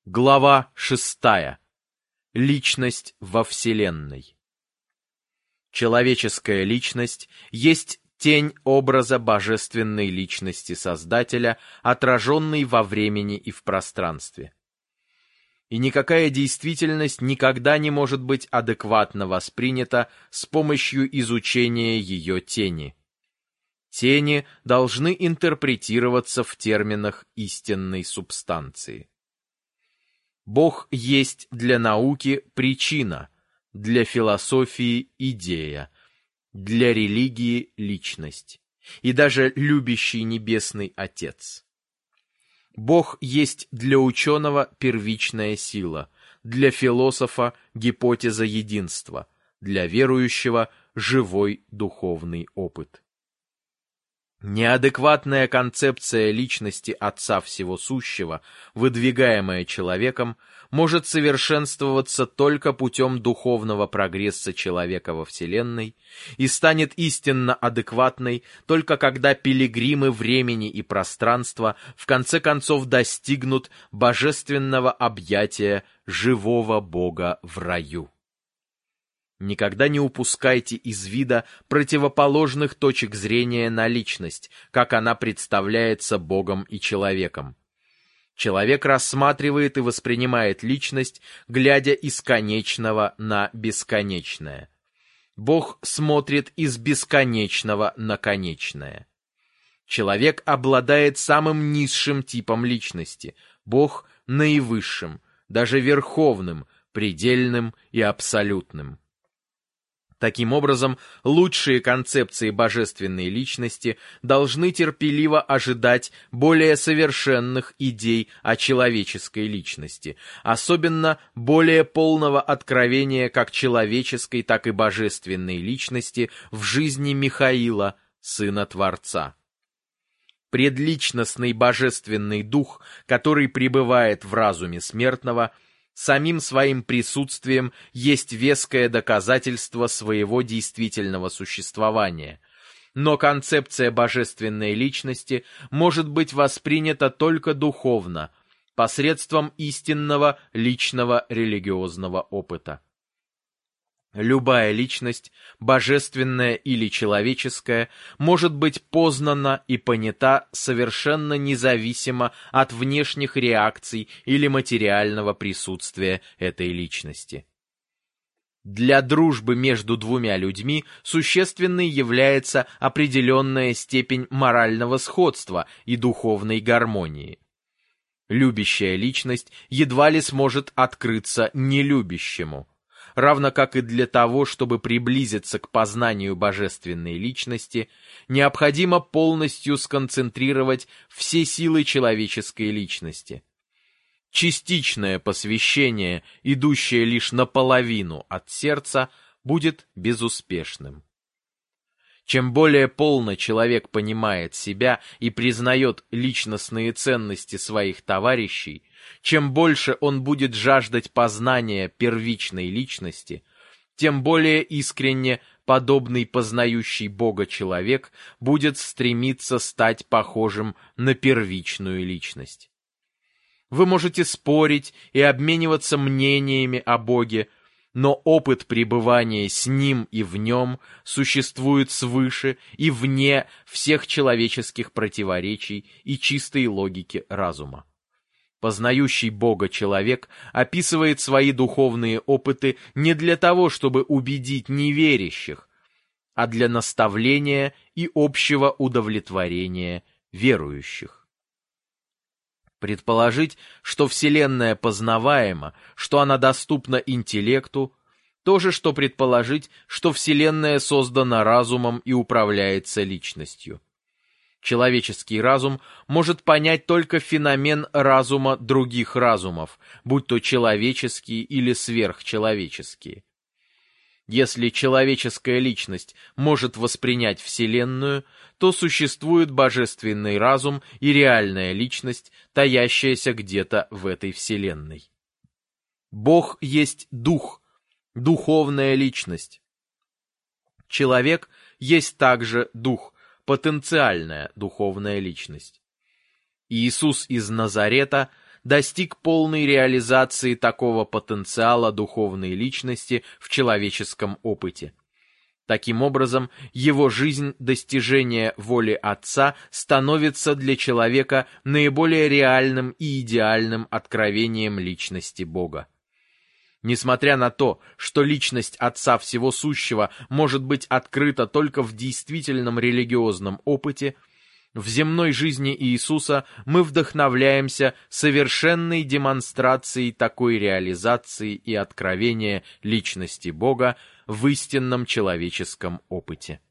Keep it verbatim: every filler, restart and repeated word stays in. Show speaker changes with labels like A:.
A: Глава шестая. Личность во Вселенной. Человеческая личность есть тень образа божественной личности Создателя, отраженной во времени и в пространстве. И никакая действительность никогда не может быть адекватно воспринята с помощью изучения ее тени. Тени должны интерпретироваться в терминах истинной субстанции. Бог есть для науки причина, для философии идея, для религии личность и даже любящий Небесный Отец. Бог есть для ученого первичная сила, для философа гипотеза единства, для верующего живой духовный опыт. Неадекватная концепция личности Отца Всего Сущего, выдвигаемая человеком, может совершенствоваться только путем духовного прогресса человека во Вселенной и станет истинно адекватной только когда пилигримы времени и пространства в конце концов достигнут божественного объятия живого Бога в раю. Никогда не упускайте из вида противоположных точек зрения на личность, как она представляется Богом и человеком. Человек рассматривает и воспринимает личность, глядя из конечного на бесконечное. Бог смотрит из бесконечного на конечное. Человек обладает самым низшим типом личности, Бог — наивысшим, даже верховным, предельным и абсолютным. Таким образом, лучшие концепции божественной личности должны терпеливо ожидать более совершенных идей о человеческой личности, особенно более полного откровения как человеческой, так и божественной личности в жизни Михаила, Сына Творца. Предличностный божественный дух, который пребывает в разуме смертного, самим своим присутствием есть веское доказательство своего действительного существования. Но концепция божественной личности может быть воспринята только духовно, посредством истинного личного религиозного опыта. Любая личность, божественная или человеческая, может быть познана и понята совершенно независимо от внешних реакций или материального присутствия этой личности. Для дружбы между двумя людьми существенной является определенная степень морального сходства и духовной гармонии. Любящая личность едва ли сможет открыться нелюбящему. Равно как и для того, чтобы приблизиться к познанию божественной личности, необходимо полностью сконцентрировать все силы человеческой личности. Частичное посвящение, идущее лишь наполовину от сердца, будет безуспешным. Чем более полно человек понимает себя и признает личностные ценности своих товарищей, чем больше он будет жаждать познания первичной личности, тем более искренне подобный познающий Бога человек будет стремиться стать похожим на первичную личность. Вы можете спорить и обмениваться мнениями о Боге, но опыт пребывания с Ним и в Нем существует свыше и вне всех человеческих противоречий и чистой логики разума. Познающий Бога человек описывает свои духовные опыты не для того, чтобы убедить неверящих, а для наставления и общего удовлетворения верующих. Предположить, что Вселенная познаваема, что она доступна интеллекту, то же, что предположить, что Вселенная создана разумом и управляется личностью. Человеческий разум может понять только феномен разума других разумов, будь то человеческие или сверхчеловеческие. Если человеческая личность может воспринять Вселенную, то существует божественный разум и реальная личность, таящаяся где-то в этой Вселенной. Бог есть дух, духовная личность. Человек есть также дух, потенциальная духовная личность. Иисус из Назарета достиг полной реализации такого потенциала духовной личности в человеческом опыте. Таким образом, его жизнь достижения воли Отца становится для человека наиболее реальным и идеальным откровением личности Бога. Несмотря на то, что личность Отца Всего Сущего может быть открыта только в действительном религиозном опыте, в земной жизни Иисуса мы вдохновляемся совершенной демонстрацией такой реализации и откровения личности Бога в истинном человеческом опыте.